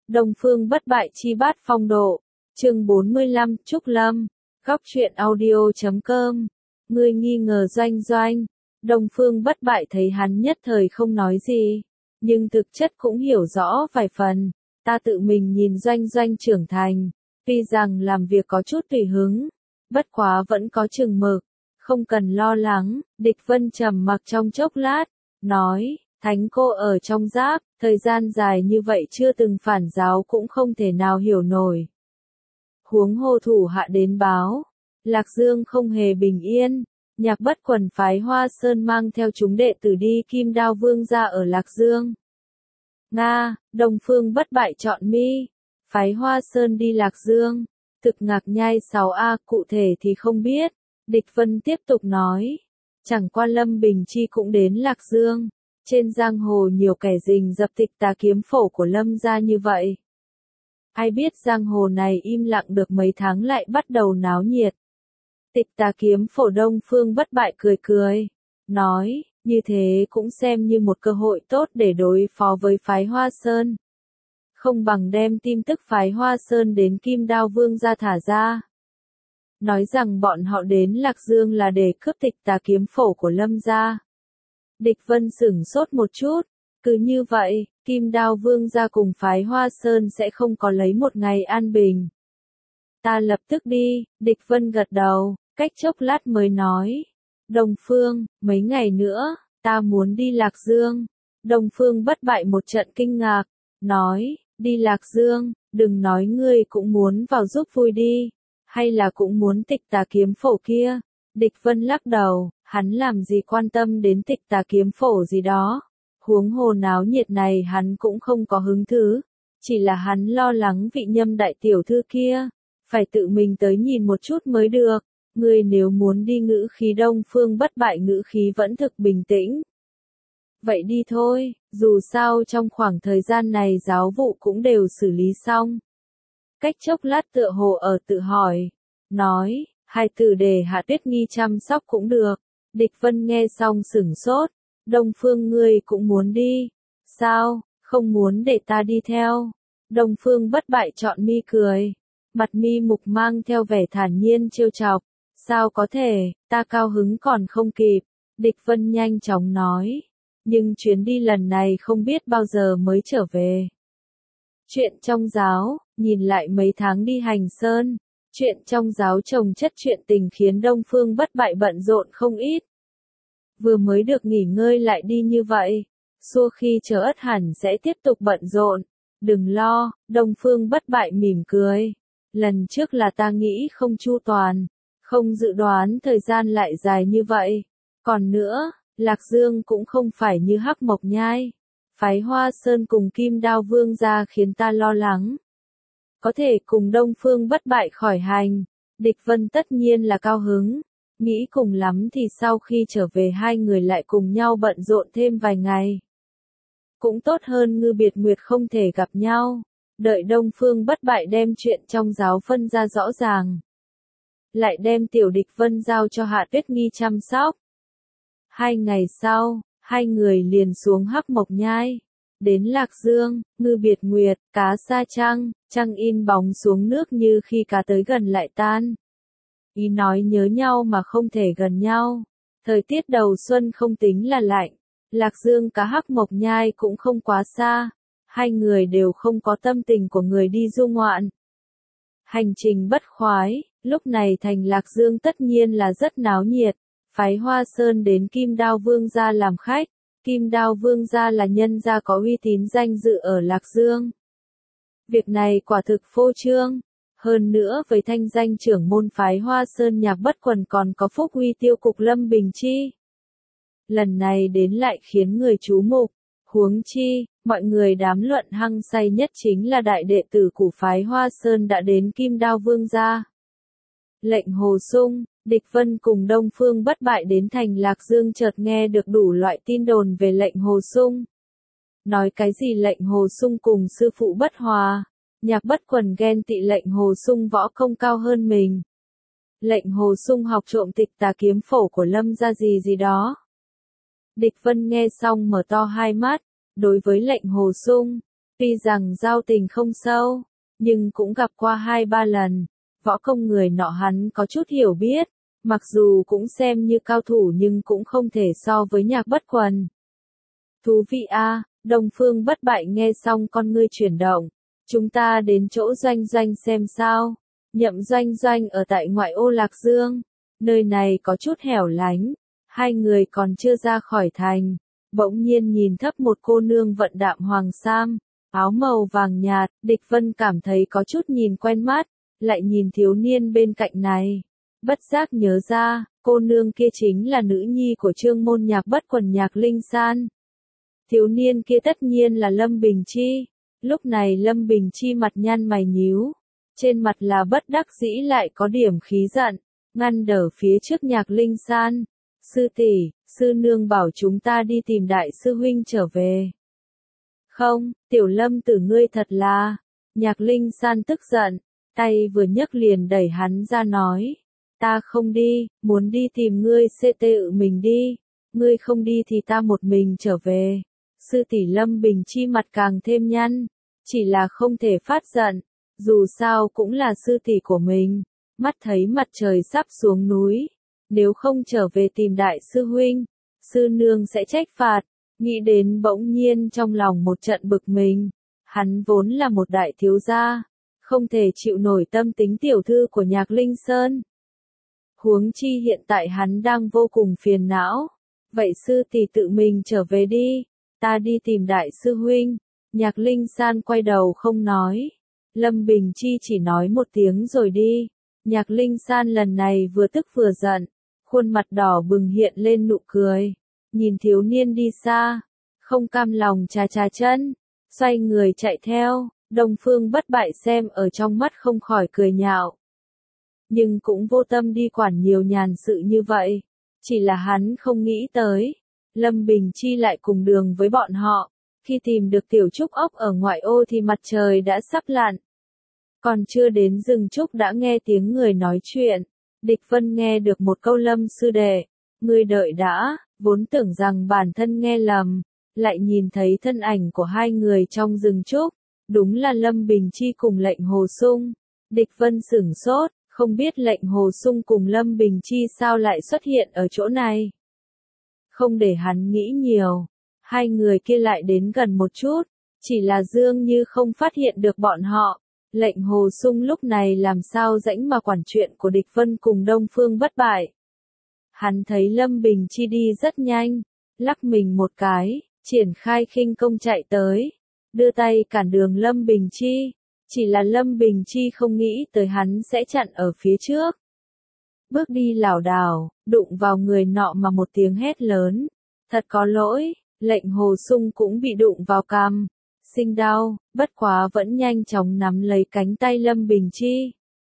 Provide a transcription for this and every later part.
Đông Phương bất bại chi bát phong độ. Chương 45, Trúc Lâm. Góc truyện audio.com. Ngươi nghi ngờ Doanh Doanh. Đông Phương bất bại thấy hắn nhất thời không nói gì, nhưng thực chất cũng hiểu rõ vài phần. Ta tự mình nhìn Doanh Doanh trưởng thành, tuy rằng làm việc có chút tùy hứng, bất quá vẫn có chừng mực, không cần lo lắng. Địch Vân trầm mặc trong chốc lát, nói, Thánh cô ở trong giáp, thời gian dài như vậy chưa từng phản giáo cũng không thể nào hiểu nổi. Huống hồ thủ hạ đến báo, Lạc Dương không hề bình yên, Nhạc Bất Quần phái Hoa Sơn mang theo chúng đệ tử đi Kim Đao Vương gia ở Lạc Dương. Nga, Đông Phương bất bại chọn mi, phái Hoa Sơn đi Lạc Dương, thực ngạc nhai 6A, cụ thể thì không biết. Địch Vân tiếp tục nói, chẳng qua Lâm Bình Chi cũng đến Lạc Dương, trên giang hồ nhiều kẻ rình dập Tịch Tà kiếm phổ của Lâm gia như vậy. Ai biết giang hồ này im lặng được mấy tháng lại bắt đầu náo nhiệt. Tịch Tà kiếm phổ. Đông Phương bất bại cười cười, nói, như thế cũng xem như một cơ hội tốt để đối phó với phái Hoa Sơn. Không bằng đem tin tức phái Hoa Sơn đến Kim Đao Vương gia thả ra, nói rằng bọn họ đến Lạc Dương là để cướp Tịch Tà kiếm phổ của Lâm gia. Địch Vân sửng sốt một chút, cứ như vậy, Kim Đao Vương gia cùng phái Hoa Sơn sẽ không có lấy một ngày an bình. Ta lập tức đi. Địch Vân gật đầu, cách chốc lát mới nói, Đông Phương, mấy ngày nữa, ta muốn đi Lạc Dương. Đông Phương bất bại một trận kinh ngạc, nói, đi Lạc Dương, đừng nói ngươi cũng muốn vào giúp vui đi, hay là cũng muốn Tịch Tà kiếm phổ kia. Địch Vân lắc đầu, hắn làm gì quan tâm đến Tịch Tà kiếm phổ gì đó, huống hồ náo nhiệt này hắn cũng không có hứng thú, chỉ là hắn lo lắng vị Nhâm đại tiểu thư kia, phải tự mình tới nhìn một chút mới được. Ngươi nếu muốn đi. Ngữ khí Đông Phương bất bại ngữ khí vẫn thực bình tĩnh. Vậy đi thôi, dù sao trong khoảng thời gian này giáo vụ cũng đều xử lý xong. Cách chốc lát tựa hồ ở tự hỏi, nói, hai tử để Hạ Tuyết Nghi chăm sóc cũng được. Địch Vân nghe xong sửng sốt, Đông Phương ngươi cũng muốn đi, sao, không muốn để ta đi theo? Đông Phương bất bại chọn mi cười, mặt mi mục mang theo vẻ thản nhiên trêu chọc, sao có thể, ta cao hứng còn không kịp. Địch Vân nhanh chóng nói, nhưng chuyến đi lần này không biết bao giờ mới trở về. Chuyện trong giáo, nhìn lại mấy tháng đi hành sơn, chuyện trong giáo chồng chất chuyện tình khiến Đông Phương bất bại bận rộn không ít. Vừa mới được nghỉ ngơi lại đi như vậy, xua khi chờ ất hẳn sẽ tiếp tục bận rộn. Đừng lo, Đông Phương bất bại mỉm cười. Lần trước là ta nghĩ không chu toàn, không dự đoán thời gian lại dài như vậy. Còn nữa, Lạc Dương cũng không phải như Hắc Mộc Nhai, phái Hoa Sơn cùng Kim Đao Vương gia khiến ta lo lắng. Có thể cùng Đông Phương bất bại khỏi hành, Địch Vân tất nhiên là cao hứng, nghĩ cùng lắm thì sau khi trở về hai người lại cùng nhau bận rộn thêm vài ngày. Cũng tốt hơn Ngư Biệt Nguyệt không thể gặp nhau, đợi Đông Phương bất bại đem chuyện trong giáo phân ra rõ ràng. Lại đem tiểu Địch Vân giao cho Hạ Tuyết Nghi chăm sóc. 2 ngày sau, hai người liền xuống Hắc Mộc Nhai. Đến Lạc Dương, Ngư Biệt Nguyệt, cá sa trăng, trăng in bóng xuống nước như khi cá tới gần lại tan. Ý nói nhớ nhau mà không thể gần nhau. Thời tiết đầu xuân không tính là lạnh. Lạc Dương cá Hắc Mộc Nhai cũng không quá xa. Hai người đều không có tâm tình của người đi du ngoạn. Hành trình bất khoái, lúc này thành Lạc Dương tất nhiên là rất náo nhiệt. Phái Hoa Sơn đến Kim Đao Vương gia làm khách. Kim Đao Vương gia là nhân gia có uy tín danh dự ở Lạc Dương. Việc này quả thực phô trương. Hơn nữa với thanh danh trưởng môn phái Hoa Sơn Nhạc Bất Quần còn có phúc uy tiêu cục Lâm Bình Chi. Lần này đến lại khiến người chú mục. Huống chi, mọi người đám luận hăng say nhất chính là đại đệ tử của phái Hoa Sơn đã đến Kim Đao Vương gia. Lệnh Hồ Sung, Địch Vân cùng Đông Phương bất bại đến thành Lạc Dương chợt nghe được đủ loại tin đồn về Lệnh Hồ Sung. Nói cái gì Lệnh Hồ Sung cùng sư phụ bất hòa, Nhạc Bất Quần ghen tị Lệnh Hồ Sung võ công cao hơn mình. Lệnh Hồ Sung học trộm Tịch Tà kiếm phổ của Lâm gia gì gì đó. Địch Vân nghe xong mở to hai mắt, đối với Lệnh Hồ Sung, Tuy rằng giao tình không sâu, nhưng cũng gặp qua 2-3 lần, võ công người nọ hắn có chút hiểu biết, mặc dù cũng xem như cao thủ nhưng cũng không thể so với Nhạc Bất Quần. Thú vị a, Đông Phương Bất Bại nghe xong con ngươi chuyển động, chúng ta đến chỗ Doanh Doanh xem sao. Nhậm Doanh Doanh ở tại ngoại ô Lạc Dương, nơi này có chút hẻo lánh, hai người còn chưa ra khỏi thành, bỗng nhiên nhìn thấp một cô nương vận đạm hoàng sam, áo màu vàng nhạt, Địch Vân cảm thấy có chút nhìn quen mắt, lại nhìn thiếu niên bên cạnh này, bất giác nhớ ra, cô nương kia chính là nữ nhi của Trương môn Nhạc Bất Quần Nhạc Linh San. Thiếu niên kia tất nhiên là Lâm Bình Chi. Lúc này Lâm Bình Chi mặt nhăn mày nhíu, trên mặt là bất đắc dĩ lại có điểm khí giận, ngăn đỡ phía trước Nhạc Linh San. Sư tỷ, sư nương bảo chúng ta đi tìm đại sư huynh trở về. Không, tiểu Lâm tử ngươi thật là. Nhạc Linh San tức giận, tay vừa nhấc liền đẩy hắn ra nói. Ta không đi, muốn đi tìm ngươi sẽ tự mình đi, ngươi không đi thì ta một mình trở về. Sư tỷ Lâm Bình Chi mặt càng thêm nhăn, chỉ là không thể phát giận, dù sao cũng là sư tỷ của mình, mắt thấy mặt trời sắp xuống núi, nếu không trở về tìm đại sư huynh, sư nương sẽ trách phạt, nghĩ đến bỗng nhiên trong lòng một trận bực mình, hắn vốn là một đại thiếu gia, không thể chịu nổi tâm tính tiểu thư của Nhạc Linh Sơn. Huống chi hiện tại hắn đang vô cùng phiền não, vậy sư tỷ tự mình trở về đi. Ta đi tìm đại sư huynh. Nhạc Linh San quay đầu không nói. Lâm Bình Chi chỉ nói một tiếng rồi đi. Nhạc Linh San lần này vừa tức vừa giận, khuôn mặt đỏ bừng hiện lên nụ cười. Nhìn thiếu niên đi xa, không cam lòng chà chà chân, xoay người chạy theo. Đông Phương Bất Bại xem ở trong mắt không khỏi cười nhạo. Nhưng cũng vô tâm đi quản nhiều nhàn sự như vậy. Chỉ là hắn không nghĩ tới. Lâm Bình Chi lại cùng đường với bọn họ, khi tìm được tiểu trúc ốc ở ngoại ô thì mặt trời đã sắp lặn. Còn chưa đến rừng trúc đã nghe tiếng người nói chuyện, Địch Vân nghe được một câu Lâm sư đệ, ngươi đợi đã, vốn tưởng rằng bản thân nghe lầm, lại nhìn thấy thân ảnh của hai người trong rừng trúc, đúng là Lâm Bình Chi cùng Lệnh Hồ Sung. Địch Vân sửng sốt, không biết Lệnh Hồ Sung cùng Lâm Bình Chi sao lại xuất hiện ở chỗ này. Không để hắn nghĩ nhiều, hai người kia lại đến gần một chút, chỉ là Dương Như không phát hiện được bọn họ. Lệnh Hồ Sung lúc này làm sao rãnh mà quản chuyện của Địch Vân cùng Đông Phương Bất Bại. Hắn thấy Lâm Bình Chi đi rất nhanh, lắc mình một cái, triển khai khinh công chạy tới, đưa tay cản đường Lâm Bình Chi, chỉ là Lâm Bình Chi không nghĩ tới hắn sẽ chặn ở phía trước. Bước đi lảo đảo, đụng vào người nọ mà một tiếng hét lớn. Thật có lỗi, Lệnh Hồ Sung cũng bị đụng vào cằm, sinh đau, bất quá vẫn nhanh chóng nắm lấy cánh tay Lâm Bình Chi.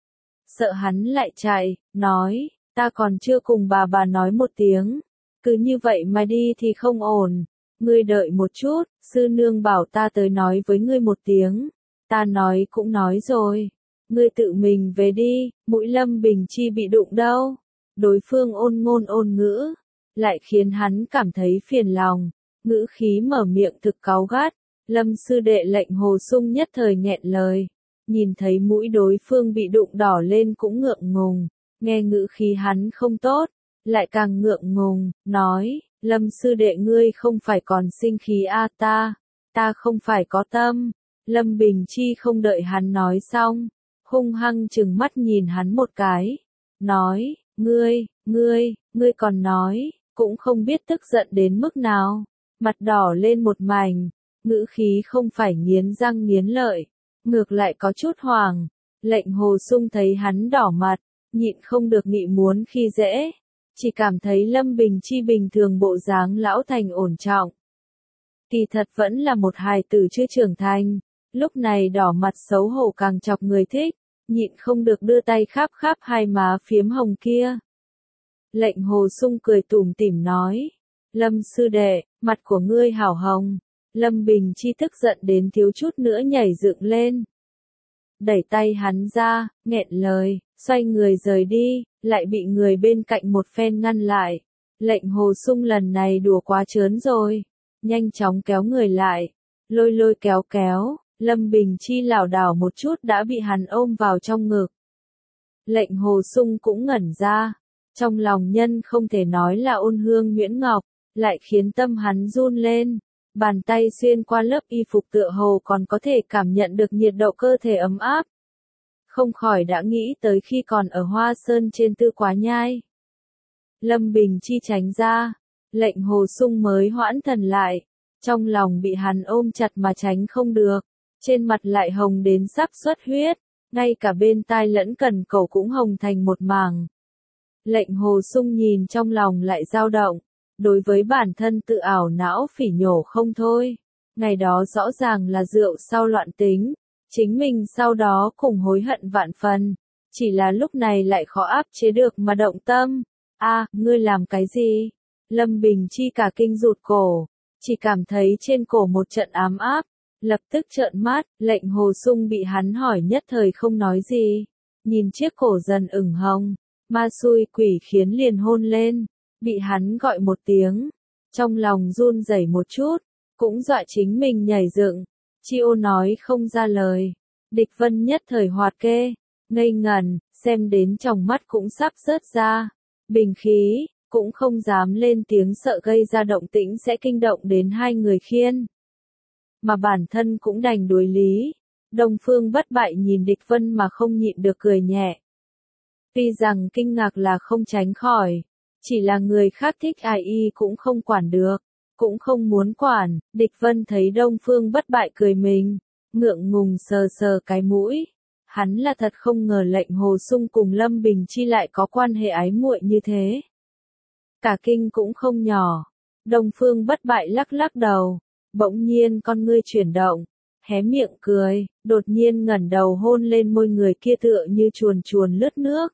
Sợ hắn lại chạy, nói, ta còn chưa cùng bà nói một tiếng, cứ như vậy mà đi thì không ổn, ngươi đợi một chút, sư nương bảo ta tới nói với ngươi một tiếng, ta nói cũng nói rồi. Ngươi tự mình về đi, mũi Lâm Bình Chi bị đụng đâu. Đối phương ôn ngôn ôn ngữ, lại khiến hắn cảm thấy phiền lòng, ngữ khí mở miệng thực cáu gắt. Lâm sư đệ Lệnh Hồ Sung nhất thời nghẹn lời, nhìn thấy mũi đối phương bị đụng đỏ lên cũng ngượng ngùng, nghe ngữ khí hắn không tốt, lại càng ngượng ngùng, nói, Lâm sư đệ ngươi không phải còn sinh khí ta không phải có tâm. Lâm Bình Chi không đợi hắn nói xong, hung hăng trừng mắt nhìn hắn một cái, nói, ngươi còn nói, cũng không biết tức giận đến mức nào, mặt đỏ lên một mảnh, ngữ khí không phải nghiến răng nghiến lợi, ngược lại có chút hoảng. Lệnh Hồ Sung thấy hắn đỏ mặt, nhịn không được nghĩ muốn khi dễ, chỉ cảm thấy Lâm Bình Chi bình thường bộ dáng lão thành ổn trọng. Kỳ thật vẫn là một hài tử chưa trưởng thành, lúc này đỏ mặt xấu hổ càng chọc người thích, nhịn không được đưa tay khắp khắp hai má phiếm hồng kia. Lệnh Hồ Sung cười tủm tỉm nói, Lâm sư đệ, mặt của ngươi hảo hồng. Lâm Bình Chi tức giận đến thiếu chút nữa nhảy dựng lên. Đẩy tay hắn ra, nghẹn lời, xoay người rời đi, lại bị người bên cạnh một phen ngăn lại. Lệnh Hồ Sung lần này đùa quá trớn rồi, nhanh chóng kéo người lại. lôi lôi kéo kéo, Lâm Bình Chi lảo đảo một chút đã bị hắn ôm vào trong ngực. Lệnh Hồ Sung cũng ngẩn ra, trong lòng nhân không thể nói là ôn hương nhuyễn ngọc, lại khiến tâm hắn run lên, bàn tay xuyên qua lớp y phục tựa hồ còn có thể cảm nhận được nhiệt độ cơ thể ấm áp. Không khỏi đã nghĩ tới khi còn ở Hoa Sơn trên Tư Quá Nhai. Lâm Bình Chi tránh ra, lệnh Hồ Sung mới hoãn thần lại, trong lòng bị hắn ôm chặt mà tránh không được, trên mặt lại hồng đến sắp xuất huyết, ngay cả bên tai lẫn cần cổ cũng hồng thành một mảng. Lệnh Hồ Sung nhìn trong lòng lại dao động, đối với bản thân tự ảo não phỉ nhổ không thôi. Ngày đó rõ ràng là rượu sau loạn tính, chính mình sau đó cùng hối hận vạn phần, chỉ là lúc này lại khó áp chế được mà động tâm. Ngươi làm cái gì? Lâm Bình Chi cả kinh rụt cổ, chỉ cảm thấy trên cổ một trận ám áp, lập tức trợn mắt, lệnh Hồ Sung bị hắn hỏi nhất thời không nói gì, nhìn chiếc cổ dần ửng hồng, ma xui quỷ khiến liền hôn lên, bị hắn gọi một tiếng, trong lòng run rẩy một chút, cũng dọa chính mình nhảy dựng, Chiêu nói không ra lời, Địch Vân nhất thời hoạt kê, ngây ngẩn, xem đến trong mắt cũng sắp rớt ra, bình khí, cũng không dám lên tiếng sợ gây ra động tĩnh sẽ kinh động đến hai người khiên. Mà bản thân cũng đành đối lý, Đông Phương Bất Bại nhìn Địch Vân mà không nhịn được cười nhẹ. Tuy rằng kinh ngạc là không tránh khỏi, chỉ là người khác thích ai y cũng không quản được, cũng không muốn quản, Địch Vân thấy Đông Phương Bất Bại cười mình, ngượng ngùng sờ sờ cái mũi. Hắn là thật không ngờ lệnh Hồ Sung cùng Lâm Bình Chi lại có quan hệ ái muội như thế. Cả kinh cũng không nhỏ, Đông Phương Bất Bại lắc lắc đầu, bỗng nhiên con ngươi chuyển động, hé miệng cười, đột nhiên ngẩng đầu hôn lên môi người kia tựa như chuồn chuồn lướt nước.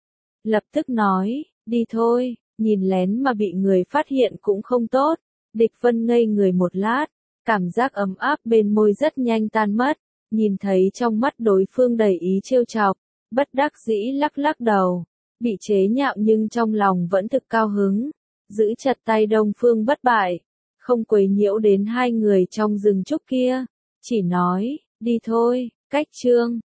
Lập tức nói, đi thôi, nhìn lén mà bị người phát hiện cũng không tốt. Địch Vân ngây người một lát, cảm giác ấm áp bên môi rất nhanh tan mất, nhìn thấy trong mắt đối phương đầy ý trêu chọc, bất đắc dĩ lắc lắc đầu, bị chế nhạo nhưng trong lòng vẫn thực cao hứng, giữ chặt tay Đông Phương Bất Bại, không quấy nhiễu đến hai người trong rừng trúc kia, chỉ nói, đi thôi, cách chương.